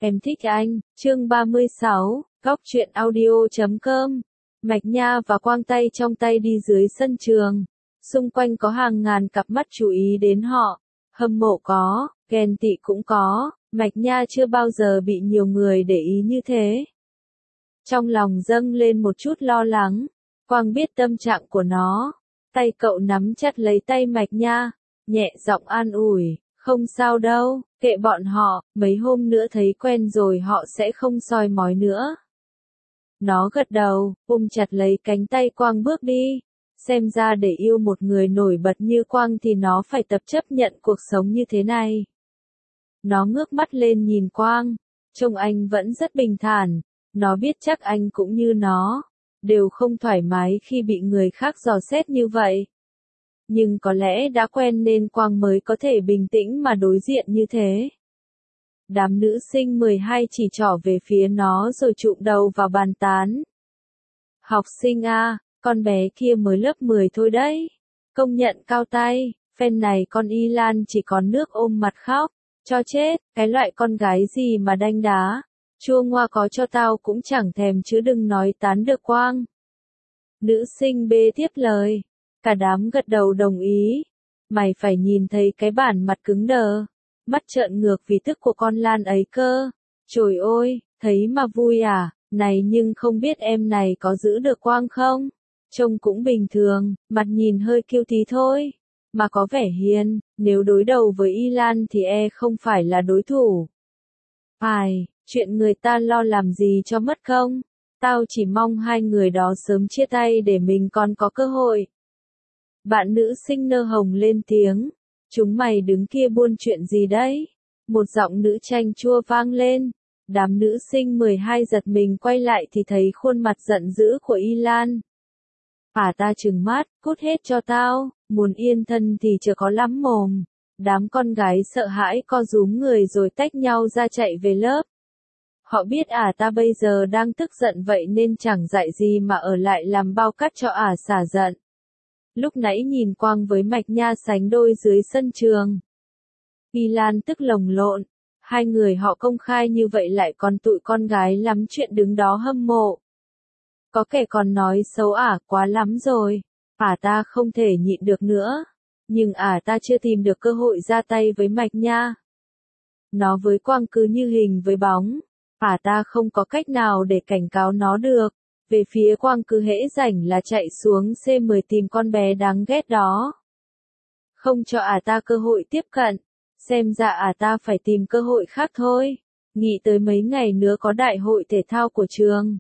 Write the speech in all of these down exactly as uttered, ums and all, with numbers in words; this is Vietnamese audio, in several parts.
Em thích anh, chương ba mươi sáu, góc truyện audio chấm com. Mạch Nha và Quang tay trong tay đi dưới sân trường. Xung quanh có hàng ngàn cặp mắt chú ý đến họ. Hâm mộ có, ghen tị cũng có, Mạch Nha chưa bao giờ bị nhiều người để ý như thế. Trong lòng dâng lên một chút lo lắng. Quang biết tâm trạng của nó. Tay cậu nắm chặt lấy tay Mạch Nha, nhẹ giọng an ủi. Không sao đâu, kệ bọn họ, mấy hôm nữa thấy quen rồi họ sẽ không soi mói nữa. Nó gật đầu, ôm chặt lấy cánh tay Quang bước đi. Xem ra để yêu một người nổi bật như Quang thì nó phải tập chấp nhận cuộc sống như thế này. Nó ngước mắt lên nhìn Quang, trông anh vẫn rất bình thản. Nó biết chắc anh cũng như nó, đều không thoải mái khi bị người khác dò xét như vậy. Nhưng có lẽ đã quen nên Quang mới có thể bình tĩnh mà đối diện như thế. Đám nữ sinh mười hai chỉ trỏ về phía nó rồi chụm đầu vào bàn tán. Học sinh A, con bé kia mới lớp mười thôi đấy. Công nhận cao tay, phen này con Y Lan chỉ còn nước ôm mặt khóc. Cho chết, cái loại con gái gì mà đanh đá. Chua ngoa có cho tao cũng chẳng thèm chứ đừng nói tán được Quang. Nữ sinh B tiếp lời. Cả đám gật đầu đồng ý. Mày phải nhìn thấy cái bản mặt cứng đờ, mắt trợn ngược vì tức của con Lan ấy cơ. Trời ơi, thấy mà vui à, này nhưng không biết em này có giữ được Quang không? Trông cũng bình thường, mặt nhìn hơi kiêu tí thôi. Mà có vẻ hiền, nếu đối đầu với Y Lan thì e không phải là đối thủ. Phải, chuyện người ta lo làm gì cho mất công. Tao chỉ mong hai người đó sớm chia tay để mình còn có cơ hội. Bạn nữ sinh nơ hồng lên tiếng. Chúng mày đứng kia buôn chuyện gì đấy? Một giọng nữ chanh chua vang lên. Đám nữ sinh mười hai giật mình quay lại thì thấy khuôn mặt giận dữ của Y Lan. À ta trừng mắt, cút hết cho tao, muốn yên thân thì chưa có lắm mồm. Đám con gái sợ hãi co rúm người rồi tách nhau ra chạy về lớp. Họ biết à ta bây giờ đang tức giận vậy nên chẳng dạy gì mà ở lại làm bao cát cho ả xả giận. Lúc nãy nhìn Quang với Mạch Nha sánh đôi dưới sân trường. Y Lan tức lồng lộn, hai người họ công khai như vậy lại còn tụi con gái lắm chuyện đứng đó hâm mộ. Có kẻ còn nói xấu ả quá lắm rồi, ả ta không thể nhịn được nữa, nhưng ả ta chưa tìm được cơ hội ra tay với Mạch Nha. Nó với Quang cứ như hình với bóng, ả ta không có cách nào để cảnh cáo nó được. Về phía Quang cứ hễ rảnh là chạy xuống C mười tìm con bé đáng ghét đó. Không cho ả ta cơ hội tiếp cận, xem ra ả ta phải tìm cơ hội khác thôi. Nghĩ tới mấy ngày nữa có đại hội thể thao của trường.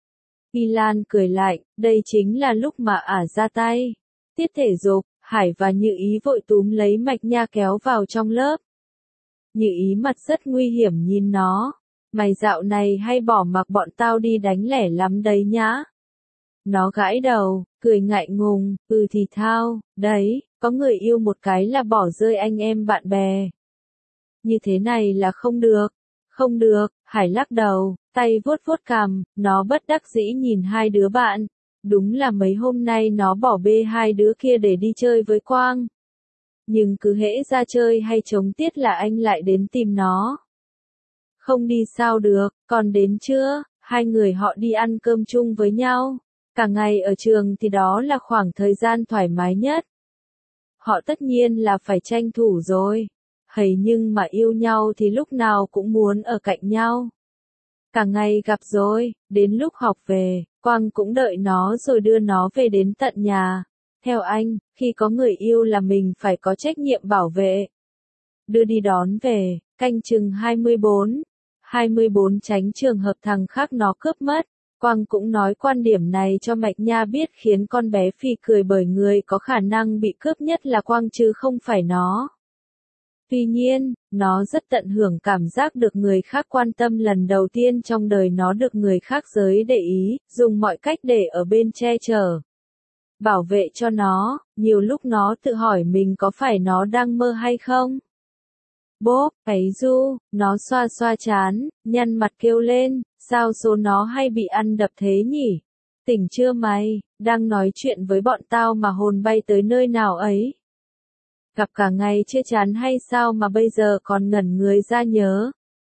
Y Lan cười lạnh, đây chính là lúc mà ả ra tay. Tiết thể dục, Hải và Như Ý vội túm lấy Mạch Nha kéo vào trong lớp. Như Ý mặt rất nguy hiểm nhìn nó. Mày dạo này hay bỏ mặc bọn tao đi đánh lẻ lắm đấy nhá. Nó gãi đầu, cười ngại ngùng, ừ thì thao, đấy, có người yêu một cái là bỏ rơi anh em bạn bè. Như thế này là không được, không được, Hải lắc đầu, tay vuốt vuốt cằm, nó bất đắc dĩ nhìn hai đứa bạn. Đúng là mấy hôm nay nó bỏ bê hai đứa kia để đi chơi với Quang. Nhưng cứ hễ ra chơi hay chống tiết là anh lại đến tìm nó. Không đi sao được, còn đến trưa, hai người họ đi ăn cơm chung với nhau. Cả ngày ở trường thì đó là khoảng thời gian thoải mái nhất. Họ tất nhiên là phải tranh thủ rồi. Hầy nhưng mà yêu nhau thì lúc nào cũng muốn ở cạnh nhau. Cả ngày gặp rồi, đến lúc học về, Quang cũng đợi nó rồi đưa nó về đến tận nhà. Theo anh, khi có người yêu là mình phải có trách nhiệm bảo vệ. Đưa đi đón về, canh chừng hai mươi bốn. hai mươi bốn tránh trường hợp thằng khác nó cướp mất. Quang cũng nói quan điểm này cho Mạch Nha biết khiến con bé phì cười bởi người có khả năng bị cướp nhất là Quang chứ không phải nó. Tuy nhiên, nó rất tận hưởng cảm giác được người khác quan tâm lần đầu tiên trong đời nó được người khác giới để ý, dùng mọi cách để ở bên che chở. Bảo vệ cho nó, nhiều lúc nó tự hỏi mình có phải nó đang mơ hay không. Bốp, ấy du, nó xoa xoa chán, nhăn mặt kêu lên, sao số nó hay bị ăn đập thế nhỉ? Tỉnh chưa mày, đang nói chuyện với bọn tao mà hồn bay tới nơi nào ấy? Gặp cả ngày chưa chán hay sao mà bây giờ còn ngẩn người ra nhớ?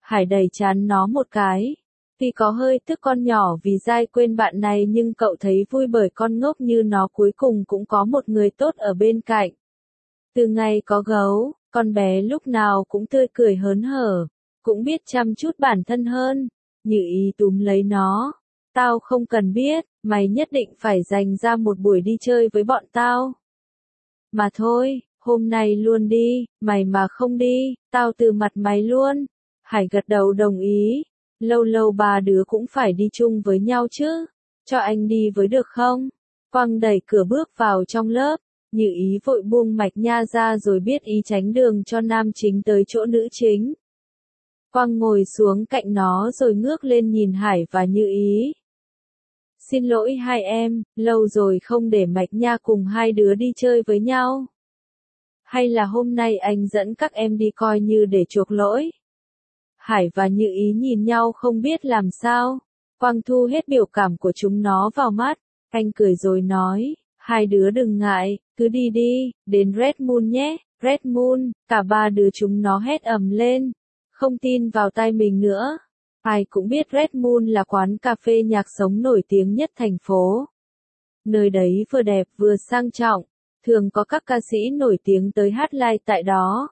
Hải đẩy chán nó một cái. Tuy có hơi tức con nhỏ vì dai quên bạn này nhưng cậu thấy vui bởi con ngốc như nó cuối cùng cũng có một người tốt ở bên cạnh. Từ ngày có gấu, con bé lúc nào cũng tươi cười hớn hở, cũng biết chăm chút bản thân hơn. Như Ý túm lấy nó. Tao không cần biết, mày nhất định phải dành ra một buổi đi chơi với bọn tao. Mà thôi, hôm nay luôn đi, mày mà không đi, tao từ mặt mày luôn. Hải gật đầu đồng ý. Lâu lâu ba đứa cũng phải đi chung với nhau chứ. Cho anh đi với được không? Quang đẩy cửa bước vào trong lớp. Như Ý vội buông Mạch Nha ra rồi biết ý tránh đường cho nam chính tới chỗ nữ chính. Quang ngồi xuống cạnh nó rồi ngước lên nhìn Hải và Như Ý. Xin lỗi hai em, lâu rồi không để Mạch Nha cùng hai đứa đi chơi với nhau. Hay là hôm nay anh dẫn các em đi coi như để chuộc lỗi? Hải và Như Ý nhìn nhau không biết làm sao. Quang thu hết biểu cảm của chúng nó vào mắt. Anh cười rồi nói, hai đứa đừng ngại, cứ đi đi, đến Red Moon nhé. Red Moon, cả ba đứa chúng nó hét ầm lên. Không tin vào tai mình nữa. Ai cũng biết Red Moon là quán cà phê nhạc sống nổi tiếng nhất thành phố. Nơi đấy vừa đẹp vừa sang trọng, thường có các ca sĩ nổi tiếng tới hát live tại đó.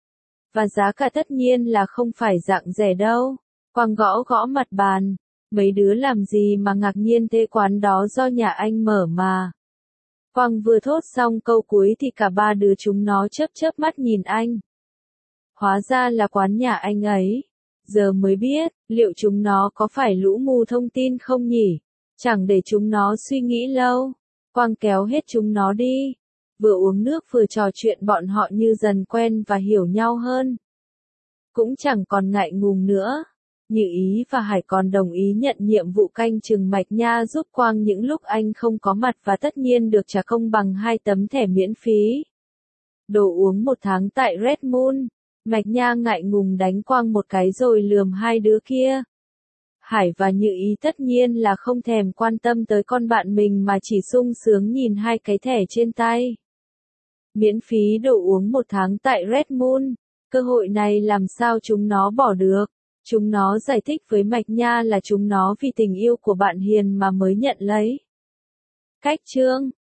Và giá cả tất nhiên là không phải dạng rẻ đâu. Quang gõ gõ mặt bàn. Mấy đứa làm gì mà ngạc nhiên thế, quán đó do nhà anh mở mà. Quang vừa thốt xong câu cuối thì cả ba đứa chúng nó chớp chớp mắt nhìn anh. Hóa ra là quán nhà anh ấy. Giờ mới biết, liệu chúng nó có phải lũ mù thông tin không nhỉ? Chẳng để chúng nó suy nghĩ lâu. Quang kéo hết chúng nó đi. Vừa uống nước vừa trò chuyện, bọn họ như dần quen và hiểu nhau hơn. Cũng chẳng còn ngại ngùng nữa. Như Ý và Hải còn đồng ý nhận nhiệm vụ canh chừng Mạch Nha giúp Quang những lúc anh không có mặt và tất nhiên được trả công bằng hai tấm thẻ miễn phí. Đồ uống một tháng tại Red Moon. Mạch Nha ngại ngùng đánh Quang một cái rồi lườm hai đứa kia. Hải và Như Ý tất nhiên là không thèm quan tâm tới con bạn mình mà chỉ sung sướng nhìn hai cái thẻ trên tay. Miễn phí đồ uống một tháng tại Red Moon. Cơ hội này làm sao chúng nó bỏ được. Chúng nó giải thích với Mạch Nha là chúng nó vì tình yêu của bạn Hiền mà mới nhận lấy. Cách chương